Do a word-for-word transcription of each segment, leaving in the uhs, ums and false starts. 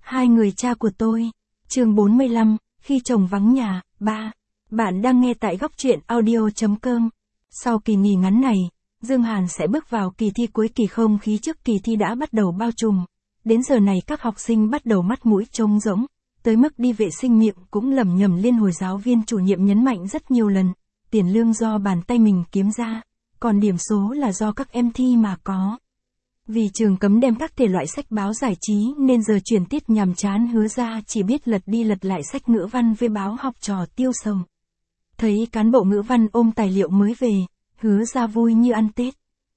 Hai người cha của tôi. Chương bốn mươi lăm, khi chồng vắng nhà. ba. Bạn đang nghe tại góc truyện audio chấm com. Sau kỳ nghỉ ngắn này, Dương Hàn sẽ bước vào kỳ thi cuối kỳ. Không khí trước kỳ thi đã bắt đầu bao trùm. Đến giờ này các học sinh bắt đầu mắt mũi trống rỗng, tới mức đi vệ sinh miệng cũng lẩm nhẩm liên hồi. Giáo viên chủ nhiệm nhấn mạnh rất nhiều lần, tiền lương do bàn tay mình kiếm ra, còn điểm số là do các em thi mà có. Vì trường cấm đem các thể loại sách báo giải trí nên giờ chuyển tiết nhàm chán Hứa Ra chỉ biết lật đi lật lại sách ngữ văn với báo học trò tiêu sầu. Thấy cán bộ ngữ văn ôm tài liệu mới về, Hứa Ra vui như ăn Tết.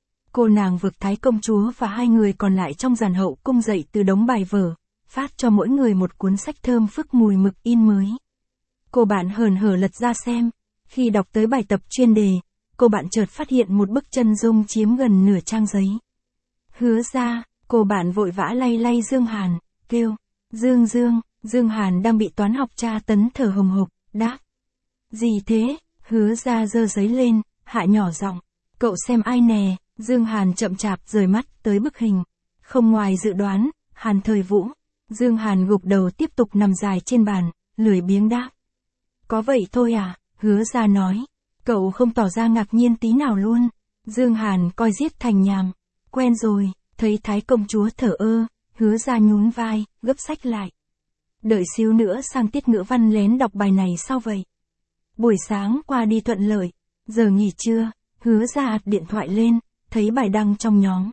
Cô nàng Vực Thái công chúa và hai người còn lại trong dàn hậu cung dậy từ đống bài vở, phát cho mỗi người một cuốn sách thơm phức mùi mực in mới. Cô bạn hờn hở lật ra xem, khi đọc tới bài tập chuyên đề, cô bạn chợt phát hiện một bức chân dung chiếm gần nửa trang giấy. Hứa Ra, cô bạn vội vã lay lay Dương Hàn, kêu, Dương Dương. Dương Hàn đang bị toán học tra tấn thở hồng hộc, đáp. Gì thế? Hứa Ra giơ giấy lên, hạ nhỏ giọng, cậu xem ai nè. Dương Hàn chậm chạp rời mắt tới bức hình. Không ngoài dự đoán, Hàn Thời Vũ. Dương Hàn gục đầu tiếp tục nằm dài trên bàn, lười biếng đáp. Có vậy thôi à? Hứa Ra nói. Cậu không tỏ ra ngạc nhiên tí nào luôn. Dương Hàn coi giết thành nhàm. Quen rồi. Thấy Thái công chúa thở ơ, Hứa Ra nhún vai, gấp sách lại. Đợi xíu nữa sang tiết ngữ văn lén đọc bài này sao vậy? Buổi sáng qua đi thuận lợi. Giờ nghỉ trưa, Hứa Ra ạt điện thoại lên, thấy bài đăng trong nhóm.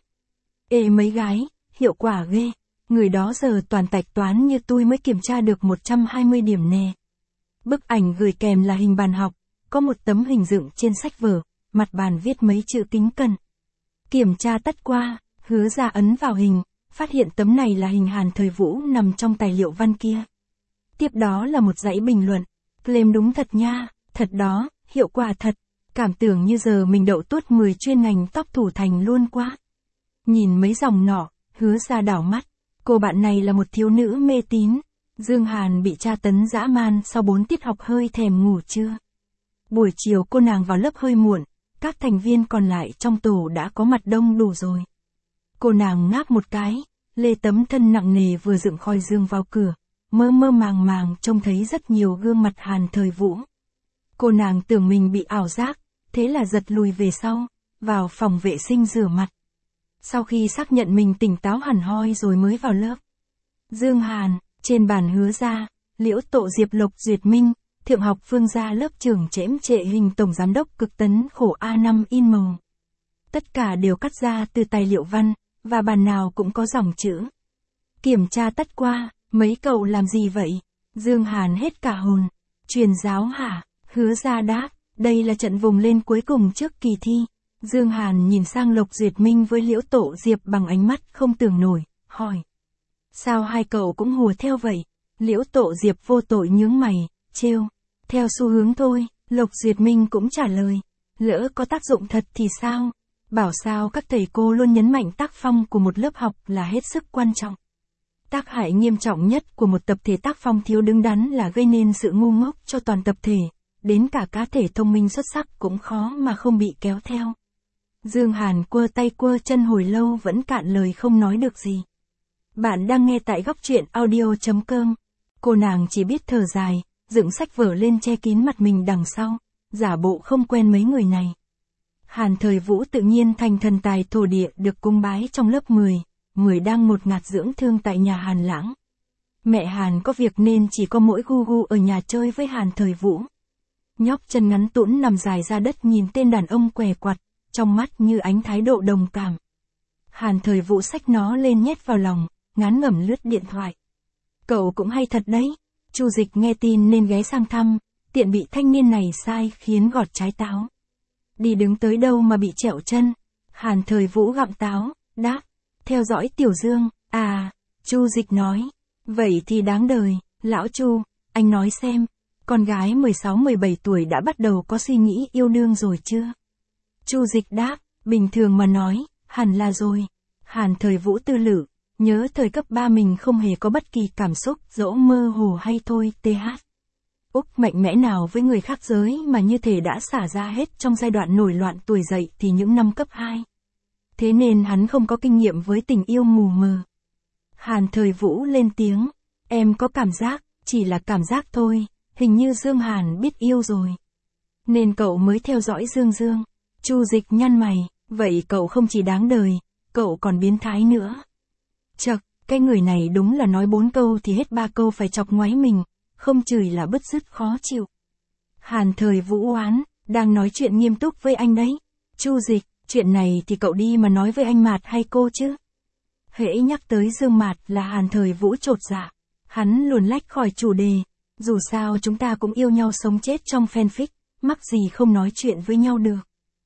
Ê mấy gái, hiệu quả ghê. Người đó giờ toàn tạch toán như tôi mới kiểm tra được một trăm hai mươi điểm nè. Bức ảnh gửi kèm là hình bàn học, có một tấm hình dựng trên sách vở, mặt bàn viết mấy chữ kính cẩn. Kiểm tra tất qua, Hứa Ra ấn vào hình, phát hiện tấm này là hình Hàn Thời Vũ nằm trong tài liệu văn kia. Tiếp đó là một dãy bình luận, claim đúng thật nha, thật đó, hiệu quả thật, cảm tưởng như giờ mình đậu tuốt mười chuyên ngành top thủ thành luôn quá. Nhìn mấy dòng nọ, Hứa Ra đảo mắt, cô bạn này là một thiếu nữ mê tín. Dương Hàn bị tra tấn dã man sau bốn tiết học hơi thèm ngủ trưa. Buổi chiều cô nàng vào lớp hơi muộn, các thành viên còn lại trong tổ đã có mặt đông đủ rồi. Cô nàng ngáp một cái, lê tấm thân nặng nề vừa dựng khói dương vào cửa, mơ mơ màng màng trông thấy rất nhiều gương mặt Hàn Thời Vũ. Cô nàng tưởng mình bị ảo giác, thế là giật lùi về sau, vào phòng vệ sinh rửa mặt. Sau khi xác nhận mình tỉnh táo hẳn hoi rồi mới vào lớp. Dương Hàn, trên bàn Hứa Ra, Liễu Tộ Diệp Lộc Duyệt Minh, Thượng học Phương Gia lớp trưởng chễm trệ hình tổng giám đốc cực tấn khổ A năm in màu. Tất cả đều cắt ra từ tài liệu văn, và bàn nào cũng có dòng chữ. Kiểm tra tất qua, mấy cậu làm gì vậy? Dương Hàn hết cả hồn. Truyền giáo hả? Hứa Ra đáp, đây là trận vùng lên cuối cùng trước kỳ thi. Dương Hàn nhìn sang Lộc Duyệt Minh với Liễu Tộ Diệp bằng ánh mắt không tưởng nổi, hỏi. Sao hai cậu cũng hùa theo vậy? Liễu Tộ Diệp vô tội nhướng mày, trêu. Theo xu hướng thôi, Lộc Duyệt Minh cũng trả lời. Lỡ có tác dụng thật thì sao? Bảo sao các thầy cô luôn nhấn mạnh tác phong của một lớp học là hết sức quan trọng. Tác hại nghiêm trọng nhất của một tập thể tác phong thiếu đứng đắn là gây nên sự ngu ngốc cho toàn tập thể, đến cả cá thể thông minh xuất sắc cũng khó mà không bị kéo theo. Dương Hàn quơ tay quơ chân hồi lâu vẫn cạn lời không nói được gì. Bạn đang nghe tại góc truyện audio chấm com. Cô nàng chỉ biết thở dài, dựng sách vở lên che kín mặt mình đằng sau, giả bộ không quen mấy người này. Hàn Thời Vũ tự nhiên thành thần tài thổ địa được cung bái trong lớp mười, mười đang ngột ngạt dưỡng thương tại nhà Hàn Lãng. Mẹ Hàn có việc nên chỉ có mỗi Gu Gu ở nhà chơi với Hàn Thời Vũ. Nhóc chân ngắn tũn nằm dài ra đất nhìn tên đàn ông què quặt, trong mắt như ánh thái độ đồng cảm. Hàn Thời Vũ xách nó lên nhét vào lòng, ngán ngẩm lướt điện thoại. Cậu cũng hay thật đấy. Chu Dịch nghe tin nên ghé sang thăm, tiện bị thanh niên này sai khiến gọt trái táo. Đi đứng tới đâu mà bị trẹo chân. Hàn Thời Vũ gặm táo, đáp, theo dõi Tiểu Dương. À, Chu Dịch nói, vậy thì đáng đời. Lão Chu, anh nói xem, con gái mười sáu mười bảy tuổi đã bắt đầu có suy nghĩ yêu đương rồi chưa? Chu Dịch đáp, bình thường mà nói, hẳn là rồi. Hàn Thời Vũ tư lự, nhớ thời cấp ba mình không hề có bất kỳ cảm xúc, dẫu mơ hồ hay thôi. Th. Úc mạnh mẽ nào với người khác giới mà như thể đã xả ra hết trong giai đoạn nổi loạn tuổi dậy thì những năm cấp hai. Thế nên hắn không có kinh nghiệm với tình yêu mù mờ. Hàn Thời Vũ lên tiếng, Em có cảm giác, chỉ là cảm giác thôi, hình như Dương Hàn biết yêu rồi. Nên cậu mới theo dõi Dương Dương. Chu Dịch nhăn mày, vậy cậu không chỉ đáng đời, cậu còn biến thái nữa. Chậc, cái người này đúng là nói bốn câu thì hết ba câu phải chọc ngoáy mình, không chửi là bứt rứt khó chịu. Hàn Thời Vũ oán, đang nói chuyện nghiêm túc với anh đấy. Chu Dịch, chuyện này thì cậu đi mà nói với anh Mạt hay cô chứ? Hễ nhắc tới Dương Mạt là Hàn Thời Vũ chột dạ. Hắn luồn lách khỏi chủ đề, dù sao chúng ta cũng yêu nhau sống chết trong fanfic, mắc gì không nói chuyện với nhau được.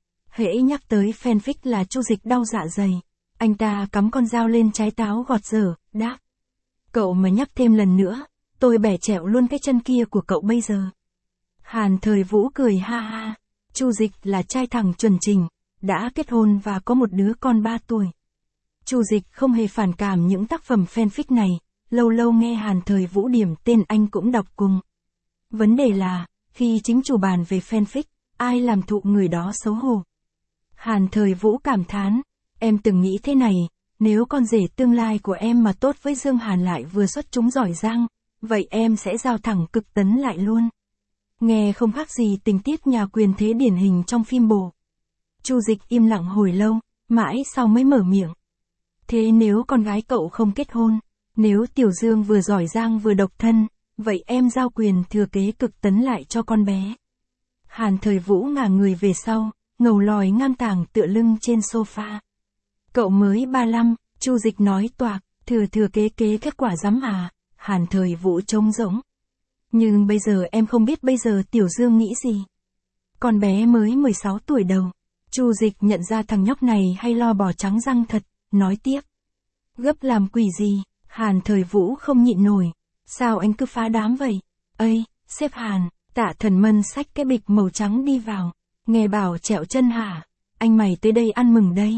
Hễ nhắc tới fanfic là Chu Dịch đau dạ dày. Anh ta cắm con dao lên trái táo gọt dở, đáp. Cậu mà nhắc thêm lần nữa, tôi bẻ chẹo luôn cái chân kia của cậu bây giờ. Hàn Thời Vũ cười ha ha. Chu Dịch là trai thẳng chuẩn chỉnh, đã kết hôn và có một đứa con ba tuổi. Chu Dịch không hề phản cảm những tác phẩm fanfic này, lâu lâu nghe Hàn Thời Vũ điểm tên anh cũng đọc cùng. Vấn đề là, khi chính chủ bàn về fanfic, ai làm thụ người đó xấu hổ. Hàn Thời Vũ cảm thán, em từng nghĩ thế này, nếu con rể tương lai của em mà tốt với Dương Hàn lại vừa xuất chúng giỏi giang, vậy em sẽ giao thẳng cực tấn lại luôn. Nghe không khác gì tình tiết nhà quyền thế điển hình trong phim bồ. Chu Dịch im lặng hồi lâu, mãi sau mới mở miệng. Thế nếu con gái cậu không kết hôn, nếu Tiểu Dương vừa giỏi giang vừa độc thân, vậy em giao quyền thừa kế cực tấn lại cho con bé. Hàn Thời Vũ ngả người về sau, ngầu lòi ngang tàng tựa lưng trên sofa. Cậu mới ba lăm, Chu Dịch nói toạc, thừa thừa kế kế kết quả rắm à, Hàn Thời Vũ trống rỗng. Nhưng bây giờ em không biết bây giờ Tiểu Dương nghĩ gì. Con bé mới mười sáu tuổi đầu. Chu Dịch nhận ra thằng nhóc này hay lo bò trắng răng thật, nói tiếp. Gấp làm quỷ gì, Hàn Thời Vũ không nhịn nổi. Sao anh cứ phá đám vậy? Ây, sếp Hàn, Tạ Thần Mân xách cái bịch màu trắng đi vào. Nghe bảo trẹo chân hả? Anh mày tới đây ăn mừng đây.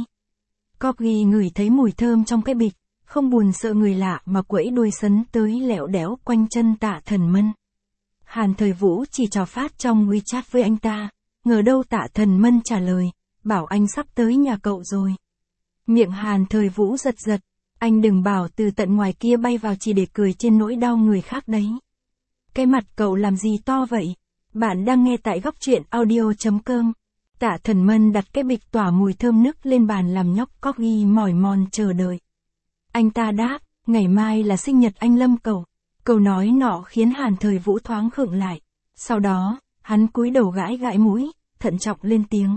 Corgi ngửi thấy mùi thơm trong cái bịch, không buồn sợ người lạ mà quẫy đuôi sấn tới lẹo đẽo quanh chân Tạ Thần Mân. Hàn Thời Vũ chỉ trò phát trong WeChat với anh ta, ngờ đâu Tạ Thần Mân trả lời, bảo anh sắp tới nhà cậu rồi. Miệng Hàn Thời Vũ giật giật, anh đừng bảo từ tận ngoài kia bay vào chỉ để cười trên nỗi đau người khác đấy. Cái mặt cậu làm gì to vậy? Bạn đang nghe tại góc truyện audio chấm com. Tạ Thần Mân đặt cái bịch tỏa mùi thơm nức lên bàn làm nhóc Corgi mỏi mòn chờ đợi. Anh ta đáp, ngày mai là sinh nhật anh Lâm cậu. Câu nói nọ khiến Hàn Thời Vũ thoáng khựng lại. Sau đó, hắn cúi đầu gãi gãi mũi, thận trọng lên tiếng.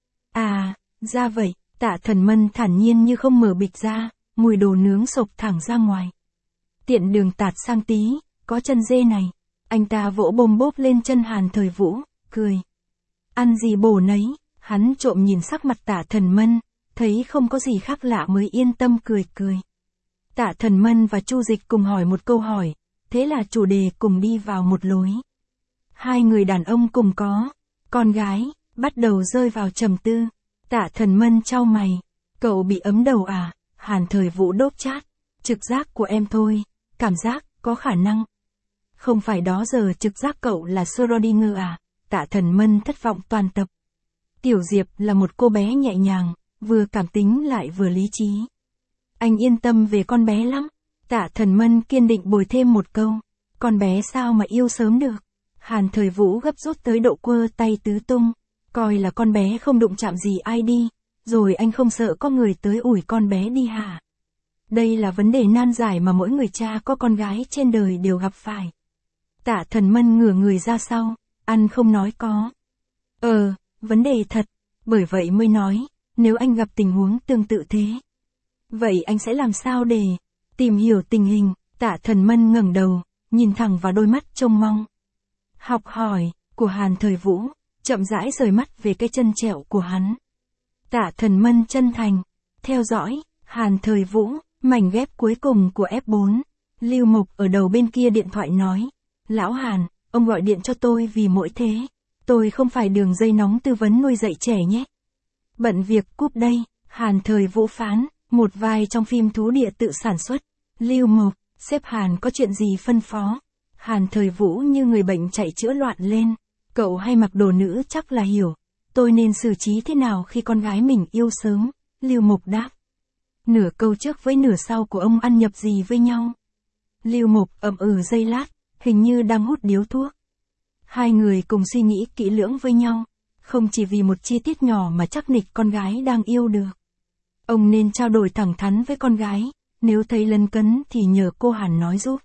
À, ra vậy, Tạ Thần Mân thản nhiên như không mở bịch ra, mùi đồ nướng sộc thẳng ra ngoài. Tiện đường tạt sang tí, có chân dê này. Anh ta vỗ bôm bốp lên chân Hàn Thời Vũ, cười. Ăn gì bổ nấy, hắn trộm nhìn sắc mặt Tạ Thần Mân, thấy không có gì khác lạ mới yên tâm cười cười. Tạ Thần Mân và Chu Dịch cùng hỏi một câu hỏi, thế là chủ đề cùng đi vào một lối. Hai người đàn ông cùng có, con gái, bắt đầu rơi vào trầm tư. Tạ Thần Mân chau mày, cậu bị ấm đầu à? Hàn Thời Vũ đốt chát, trực giác của em thôi, cảm giác, có khả năng. Không phải đó giờ trực giác cậu là Schrödinger à? Tạ Thần Mân thất vọng toàn tập. Tiểu Diệp là một cô bé nhẹ nhàng, vừa cảm tính lại vừa lý trí. Anh yên tâm về con bé lắm. Tạ Thần Mân kiên định bồi thêm một câu. Con bé sao mà yêu sớm được? Hàn Thời Vũ gấp rút tới độ quơ tay tứ tung. Coi là con bé không đụng chạm gì ai đi. Rồi anh không sợ có người tới ủi con bé đi hả? Đây là vấn đề nan giải mà mỗi người cha có con gái trên đời đều gặp phải. Tạ Thần Mân ngửa người ra sau. Ăn không nói có. Ờ, vấn đề thật. Bởi vậy mới nói, nếu anh gặp tình huống tương tự thế. Vậy anh sẽ làm sao để tìm hiểu tình hình? Tạ Thần Mân ngẩng đầu, nhìn thẳng vào đôi mắt trông mong. Học hỏi, của Hàn Thời Vũ, chậm rãi rời mắt về cái chân trẹo của hắn. Tạ Thần Mân chân thành, theo dõi, Hàn Thời Vũ, mảnh ghép cuối cùng của ép bốn. Lưu Mục ở đầu bên kia điện thoại nói, Lão Hàn, ông gọi điện cho tôi vì mỗi thế. Tôi không phải đường dây nóng tư vấn nuôi dạy trẻ nhé. Bận việc cúp đây, Hàn Thời Vũ phán, một vai trong phim thú địa tự sản xuất. Lưu Mục, sếp Hàn có chuyện gì phân phó? Hàn Thời Vũ như người bệnh chạy chữa loạn lên. Cậu hay mặc đồ nữ chắc là hiểu. Tôi nên xử trí thế nào khi con gái mình yêu sớm? Lưu Mục đáp. Nửa câu trước với nửa sau của ông ăn nhập gì với nhau? Lưu Mục ậm ừ giây lát, hình như đang hút điếu thuốc. Hai người cùng suy nghĩ kỹ lưỡng với nhau, không chỉ vì một chi tiết nhỏ mà chắc nịch con gái đang yêu được. Ông nên trao đổi thẳng thắn với con gái, nếu thấy lấn cấn thì nhờ cô Hàn nói giúp.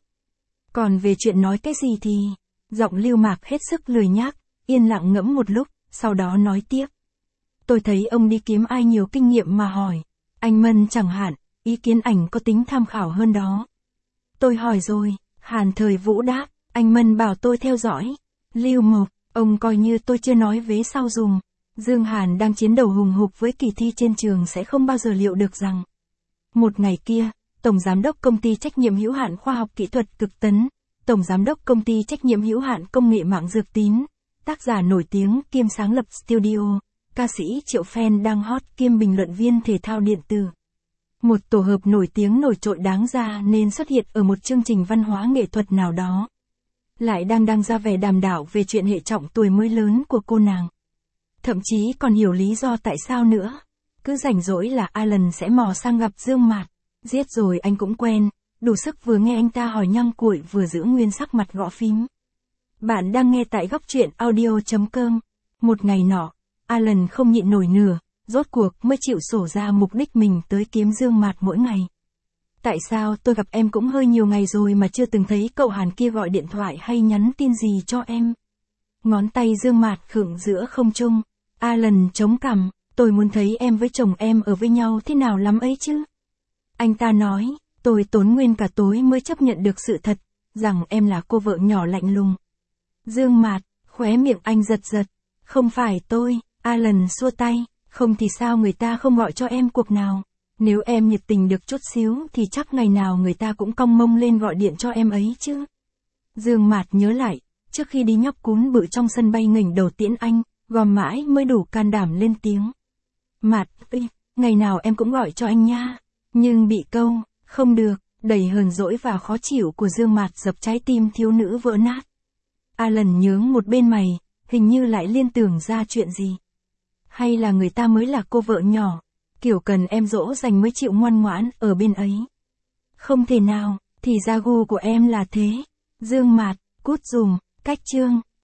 Còn về chuyện nói cái gì thì, giọng Lưu Mạc hết sức lười nhác, yên lặng ngẫm một lúc, sau đó nói tiếp. Tôi thấy ông đi kiếm ai nhiều kinh nghiệm mà hỏi. Anh Mân chẳng hạn, ý kiến ảnh có tính tham khảo hơn đó. Tôi hỏi rồi, Hàn Thời Vũ đáp, anh Mân bảo tôi theo dõi. Lưu Mộc, ông coi như tôi chưa nói vế sau dùng. Dương Hàn đang chiến đầu hùng hục với kỳ thi trên trường sẽ không bao giờ liệu được rằng. Một ngày kia, Tổng Giám đốc Công ty Trách nhiệm hữu hạn Khoa học Kỹ thuật Cực Tấn, Tổng Giám đốc Công ty Trách nhiệm hữu hạn Công nghệ mạng Dược Tín, tác giả nổi tiếng kiêm sáng lập studio, ca sĩ Triệu Phen đang hot kiêm bình luận viên thể thao điện tử. Một tổ hợp nổi tiếng nổi trội đáng ra nên xuất hiện ở một chương trình văn hóa nghệ thuật nào đó. Lại đang đang ra vẻ đàm đạo về chuyện hệ trọng tuổi mới lớn của cô nàng. Thậm chí còn hiểu lý do tại sao nữa. Cứ rảnh rỗi là Alan sẽ mò sang gặp Dương Mạt. Giết rồi anh cũng quen, đủ sức vừa nghe anh ta hỏi nhăng cuội vừa giữ nguyên sắc mặt gõ phím. Bạn đang nghe tại góc truyện audio chấm com. Một ngày nọ, Alan không nhịn nổi nửa, rốt cuộc mới chịu sổ ra mục đích mình tới kiếm Dương Mạt mỗi ngày. Tại sao tôi gặp em cũng hơi nhiều ngày rồi mà chưa từng thấy cậu Hàn kia gọi điện thoại hay nhắn tin gì cho em? Ngón tay Dương Mạt khựng giữa không trung. Alan chống cằm, tôi muốn thấy em với chồng em ở với nhau thế nào lắm ấy chứ. Anh ta nói, tôi tốn nguyên cả tối mới chấp nhận được sự thật, rằng em là cô vợ nhỏ lạnh lùng. Dương Mạt, khóe miệng anh giật giật. Không phải tôi, Alan xua tay, không thì sao người ta không gọi cho em cuộc nào. Nếu em nhiệt tình được chút xíu thì chắc ngày nào người ta cũng cong mông lên gọi điện cho em ấy chứ. Dương Mạt nhớ lại, trước khi đi nhóc cún bự trong sân bay nghỉnh đầu tiễn anh, gom mãi mới đủ can đảm lên tiếng. Mạt, ơi, ngày nào em cũng gọi cho anh nha. Nhưng bị câu, không được, đầy hờn dỗi và khó chịu của Dương Mạt dập trái tim thiếu nữ vỡ nát. Alan nhướng một bên mày, hình như lại liên tưởng ra chuyện gì. Hay là người ta mới là cô vợ nhỏ, kiểu cần em dỗ dành mới chịu ngoan ngoãn ở bên ấy. Không thể nào, thì ra gu của em là thế. Dương Mạt, cút dùm, cách chương.